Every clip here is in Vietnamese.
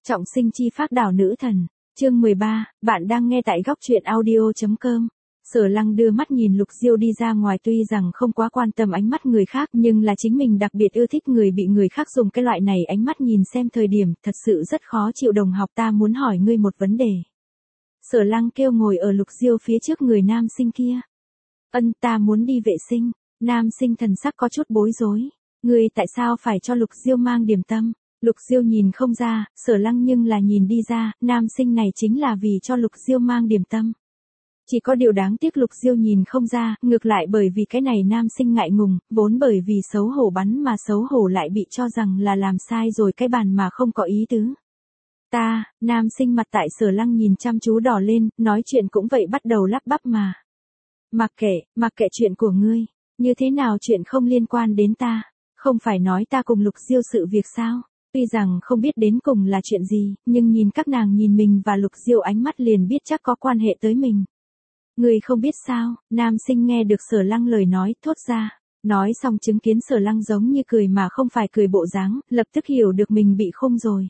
Trọng sinh chi phác đảo nữ thần. Chương 13, bạn đang nghe tại góc truyện audio.com. Sở Lăng đưa mắt nhìn Lục Diêu đi ra ngoài, tuy rằng không quá quan tâm ánh mắt người khác nhưng là chính mình đặc biệt ưa thích người bị người khác dùng cái loại này ánh mắt nhìn xem thời điểm, thật sự rất khó chịu. Đồng học, ta muốn hỏi ngươi một vấn đề. Sở Lăng kêu ngồi ở Lục Diêu phía trước người nam sinh kia. Ta muốn đi vệ sinh. Nam sinh thần sắc có chút bối rối. Ngươi tại sao phải cho Lục Diêu mang điểm tâm? Lục Diêu nhìn không ra, Sở Lăng nhưng là nhìn đi ra, nam sinh này chính là vì cho Lục Diêu mang điểm tâm. Chỉ có điều đáng tiếc Lục Diêu nhìn không ra, ngược lại bởi vì cái này nam sinh ngại ngùng, vốn bởi vì xấu hổ bắn mà xấu hổ lại bị cho rằng là làm sai rồi cái bàn mà không có ý tứ. Nam sinh mặt tại Sở Lăng nhìn chăm chú đỏ lên, nói chuyện cũng vậy bắt đầu lắp bắp mà. Mặc kệ chuyện của ngươi, như thế nào chuyện không liên quan đến ta, không phải nói ta cùng Lục Diêu sự việc sao? Tuy rằng không biết đến cùng là chuyện gì, nhưng nhìn các nàng nhìn mình và Lục Diêu ánh mắt liền biết chắc có quan hệ tới mình. Người không biết sao? Nam sinh nghe được Sở Lăng lời nói, thốt ra. Nói xong chứng kiến Sở Lăng giống như cười mà không phải cười bộ dáng, lập tức hiểu được mình bị khung rồi.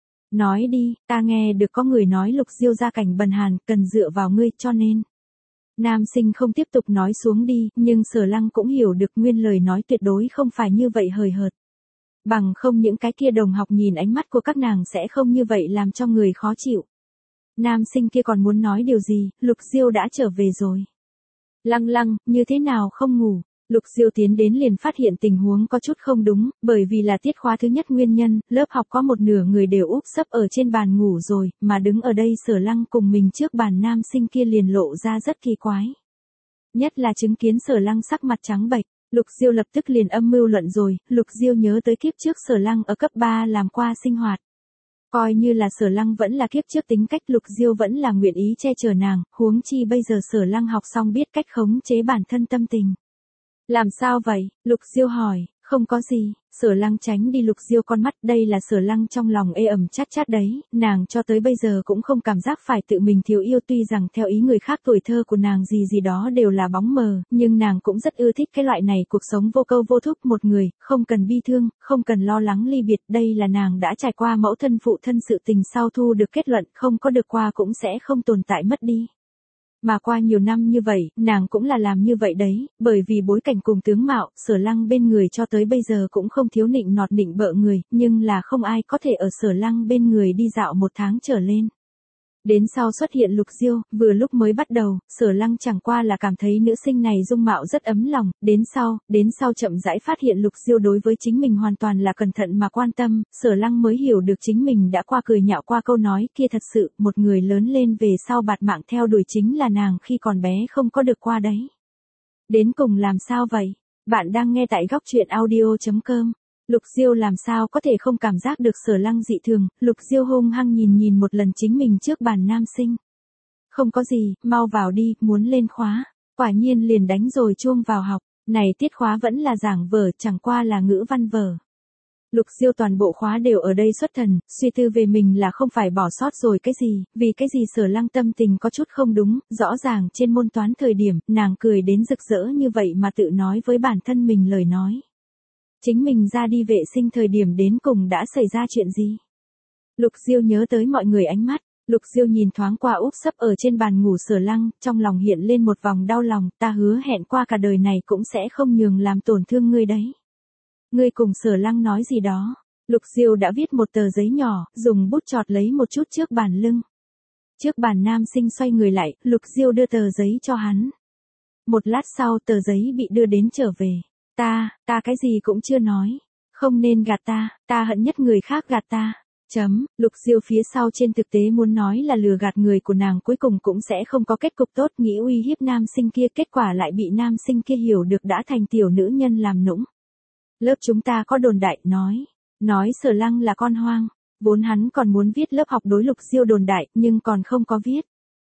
Nói đi, ta nghe được có người nói Lục Diêu gia cảnh bần hàn, cần dựa vào ngươi, cho nên. Nam sinh không tiếp tục nói xuống đi, nhưng Sở Lăng cũng hiểu được nguyên lời nói tuyệt đối không phải như vậy hời hợt. Bằng không những cái kia đồng học nhìn ánh mắt của các nàng sẽ không như vậy làm cho người khó chịu. Nam sinh kia còn muốn nói điều gì, Lục Diêu đã trở về rồi. Lăng, như thế nào không ngủ? Lục Diêu tiến đến liền phát hiện tình huống có chút không đúng, bởi vì là tiết khóa thứ nhất nguyên nhân, lớp học có một nửa người đều úp sấp ở trên bàn ngủ rồi, mà đứng ở đây Sở Lăng cùng mình trước bàn nam sinh kia liền lộ ra rất kỳ quái. Nhất là chứng kiến Sở Lăng sắc mặt trắng bệch. Lục Diêu lập tức liền âm mưu luận rồi, Lục Diêu nhớ tới kiếp trước Sở Lăng ở cấp 3 làm qua sinh hoạt. Coi như là Sở Lăng vẫn là kiếp trước tính cách, Lục Diêu vẫn là nguyện ý che chở nàng, huống chi bây giờ Sở Lăng học xong biết cách khống chế bản thân tâm tình. Làm sao vậy? Lục Diêu hỏi. Không có gì. Sở Lăng tránh đi Lục Diêu con mắt, đây là Sở Lăng trong lòng ê ẩm chát đấy, nàng cho tới bây giờ cũng không cảm giác phải tự mình thiếu yêu, tuy rằng theo ý người khác tuổi thơ của nàng gì đó đều là bóng mờ, nhưng nàng cũng rất ưa thích cái loại này cuộc sống vô câu vô thúc một người, không cần bi thương, không cần lo lắng ly biệt, đây là nàng đã trải qua mẫu thân phụ thân sự tình sau thu được kết luận, không có được qua cũng sẽ không tồn tại mất đi. Mà qua nhiều năm như vậy, nàng cũng là làm như vậy đấy, bởi vì bối cảnh cùng tướng mạo, Sở Lăng bên người cho tới bây giờ cũng không thiếu nịnh nọt nịnh bợ người, nhưng là không ai có thể ở Sở Lăng bên người đi dạo 1 tháng trở lên. Đến sau xuất hiện Lục Diêu, vừa lúc mới bắt đầu, Sở Lăng chẳng qua là cảm thấy nữ sinh này dung mạo rất ấm lòng, đến sau chậm rãi phát hiện Lục Diêu đối với chính mình hoàn toàn là cẩn thận mà quan tâm, Sở Lăng mới hiểu được chính mình đã qua cười nhạo qua câu nói kia, thật sự, một người lớn lên về sau bạt mạng theo đuổi chính là nàng khi còn bé không có được qua đấy. Đến cùng làm sao vậy? Bạn đang nghe tại góc truyện audio.com. Lục Diêu làm sao có thể không cảm giác được Sở Lăng dị thường, Lục Diêu hung hăng nhìn một lần chính mình trước bàn nam sinh. Không có gì, mau vào đi, muốn lên khóa. Quả nhiên liền đánh rồi chuông vào học, này tiết khóa vẫn là giảng vở, chẳng qua là ngữ văn vở. Lục Diêu toàn bộ khóa đều ở đây xuất thần, suy tư về mình là không phải bỏ sót rồi cái gì, vì cái gì Sở Lăng tâm tình có chút không đúng, rõ ràng trên môn toán thời điểm, nàng cười đến rực rỡ như vậy mà tự nói với bản thân mình lời nói. Chính mình ra đi vệ sinh thời điểm đến cùng đã xảy ra chuyện gì? Lục Diêu nhớ tới mọi người ánh mắt, Lục Diêu nhìn thoáng qua úp sấp ở trên bàn ngủ Sở Lăng, trong lòng hiện lên một vòng đau lòng, ta hứa hẹn qua cả đời này cũng sẽ không nhường làm tổn thương ngươi đấy. Ngươi cùng Sở Lăng nói gì đó? Lục Diêu đã viết một tờ giấy nhỏ, dùng bút chọt lấy một chút trước bàn lưng. Trước bàn nam sinh xoay người lại, Lục Diêu đưa tờ giấy cho hắn. Một lát sau tờ giấy bị đưa đến trở về. Ta cái gì cũng chưa nói. Không nên gạt ta hận nhất người khác gạt ta. Lục Diêu phía sau trên thực tế muốn nói là lừa gạt người của nàng cuối cùng cũng sẽ không có kết cục tốt, nghĩ uy hiếp nam sinh kia, kết quả lại bị nam sinh kia hiểu được đã thành tiểu nữ nhân làm nũng. Lớp chúng ta có đồn đại nói Sở Lăng là con hoang, vốn hắn còn muốn viết lớp học đối Lục Diêu đồn đại nhưng còn không có viết.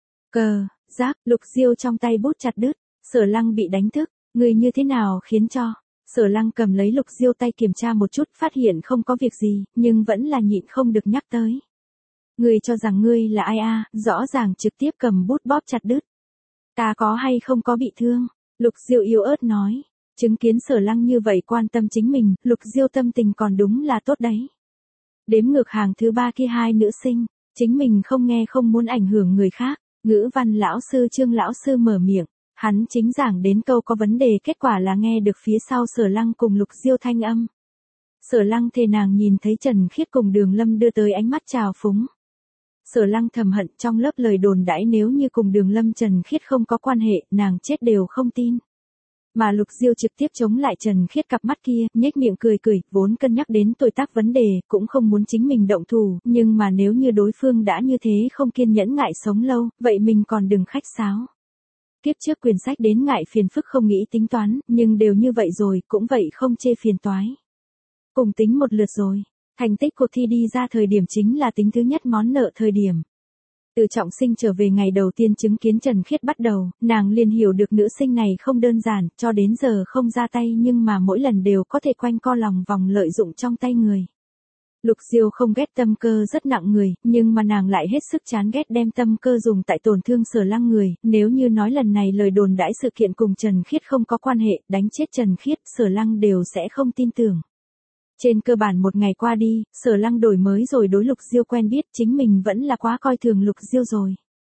Lục Diêu trong tay bút chặt đứt, Sở Lăng bị đánh thức, người như thế nào khiến cho. Sở Lăng cầm lấy Lục Diêu tay kiểm tra một chút, phát hiện không có việc gì, nhưng vẫn là nhịn không được nhắc tới. Ngươi cho rằng ngươi là ai a? Rõ ràng trực tiếp cầm bút bóp chặt đứt. Ta có hay không có bị thương? Lục Diêu yếu ớt nói. Chứng kiến Sở Lăng như vậy quan tâm chính mình, Lục Diêu tâm tình còn đúng là tốt đấy. Đếm ngược hàng thứ 3 kia hai nữ sinh, chính mình không nghe không muốn ảnh hưởng người khác, ngữ văn lão sư Trương lão sư mở miệng, hắn chính giảng đến câu có vấn đề kết quả là nghe được phía sau Sở Lăng cùng Lục Diêu thanh âm. Sở Lăng thề nàng nhìn thấy Trần Khiết cùng Đường Lâm đưa tới ánh mắt trào phúng. Sở Lăng thầm hận trong lớp lời đồn đãi nếu như cùng Đường Lâm Trần Khiết không có quan hệ, nàng chết đều không tin. Mà Lục Diêu trực tiếp chống lại Trần Khiết cặp mắt kia, nhếch miệng cười cười, vốn cân nhắc đến tuổi tác vấn đề, cũng không muốn chính mình động thủ, nhưng mà nếu như đối phương đã như thế không kiên nhẫn ngại sống lâu, vậy mình còn đừng khách sáo. Tiếp trước quyển sách đến ngại phiền phức không nghĩ tính toán, nhưng đều như vậy rồi, cũng vậy không chê phiền toái. Cùng tính một lượt rồi, thành tích cuộc thi đi ra thời điểm chính là tính thứ nhất món nợ thời điểm. Từ trọng sinh trở về ngày đầu tiên chứng kiến Trần Khiết bắt đầu, nàng liền hiểu được nữ sinh này không đơn giản, cho đến giờ không ra tay nhưng mà mỗi lần đều có thể quanh co lòng vòng lợi dụng trong tay người. Lục Diêu không ghét tâm cơ rất nặng người, nhưng mà nàng lại hết sức chán ghét đem tâm cơ dùng tại tổn thương Sở Lăng người, nếu như nói lần này lời đồn đãi sự kiện cùng Trần Khiết không có quan hệ, đánh chết Trần Khiết, Sở Lăng đều sẽ không tin tưởng. Trên cơ bản một ngày qua đi, Sở Lăng đổi mới rồi đối Lục Diêu quen biết chính mình vẫn là quá coi thường Lục Diêu rồi.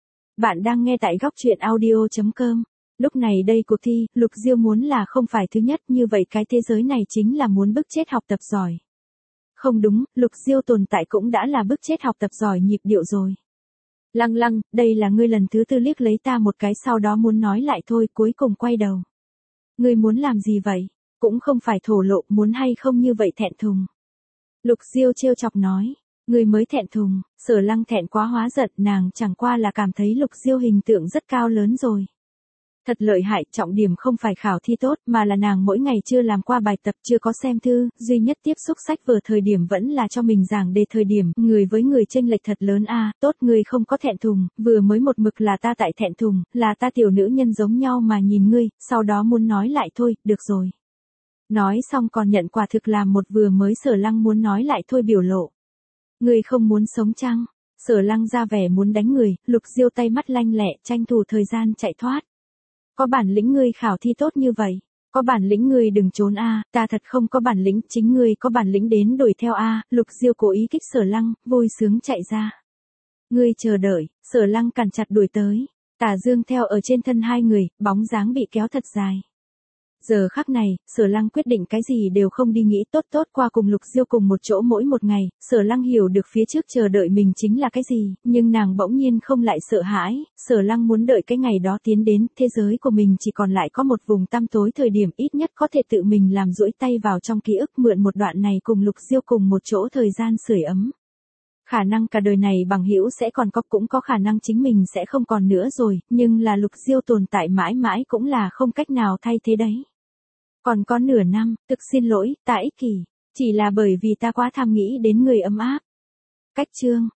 Bạn đang nghe tại góc truyện audio.com. Lúc này đây cuộc thi, Lục Diêu muốn là không phải thứ nhất như vậy cái thế giới này chính là muốn bức chết học tập giỏi. Không đúng, Lục Diêu tồn tại cũng đã là bức chết học tập giỏi nhịp điệu rồi. Lăng Lăng, đây là ngươi lần thứ tư liếc lấy ta một cái sau đó muốn nói lại thôi cuối cùng quay đầu. Ngươi muốn làm gì vậy? Cũng không phải thổ lộ muốn hay không như vậy thẹn thùng. Lục Diêu trêu chọc nói, ngươi mới thẹn thùng, Sở Lăng thẹn quá hóa giận nàng chẳng qua là cảm thấy Lục Diêu hình tượng rất cao lớn rồi. Thật lợi hại, trọng điểm không phải khảo thi tốt mà là nàng mỗi ngày chưa làm qua bài tập chưa có xem thư, duy nhất tiếp xúc sách vở thời điểm vẫn là cho mình giảng đề thời điểm, người với người chênh lệch thật lớn a tốt ngươi không có thẹn thùng, vừa mới một mực là ta tại thẹn thùng, là ta tiểu nữ nhân giống nhau mà nhìn ngươi, sau đó muốn nói lại thôi, được rồi. Nói xong còn nhận quả thực làm một vừa mới Sở Lăng muốn nói lại thôi biểu lộ. Ngươi không muốn sống chăng? Sở Lăng ra vẻ muốn đánh người, Lục Diêu tay mắt lanh lẹ tranh thủ thời gian chạy thoát. Có bản lĩnh ngươi khảo thi tốt như vậy, có bản lĩnh ngươi đừng trốn a, ta thật không có bản lĩnh, chính ngươi có bản lĩnh đến đuổi theo a, Lục Diêu cố ý kích Sở Lăng, vui sướng chạy ra. Ngươi chờ đợi, Sở Lăng cằn chặt đuổi tới, Tả Dương theo ở trên thân hai người, bóng dáng bị kéo thật dài. Giờ khắc này, Sở Lăng quyết định cái gì đều không đi nghĩ tốt qua cùng Lục Diêu cùng một chỗ mỗi một ngày, Sở Lăng hiểu được phía trước chờ đợi mình chính là cái gì, nhưng nàng bỗng nhiên không lại sợ hãi, Sở Lăng muốn đợi cái ngày đó tiến đến, thế giới của mình chỉ còn lại có một vùng tăm tối thời điểm ít nhất có thể tự mình làm duỗi tay vào trong ký ức mượn một đoạn này cùng Lục Diêu cùng một chỗ thời gian sưởi ấm. Khả năng cả đời này bằng hữu sẽ còn có cũng có khả năng chính mình sẽ không còn nữa rồi, nhưng là Lục Diêu tồn tại mãi mãi cũng là không cách nào thay thế đấy. Còn có nửa năm, thực xin lỗi, ta ích kỷ, chỉ là bởi vì ta quá tham nghĩ đến người ấm áp. Cách chương.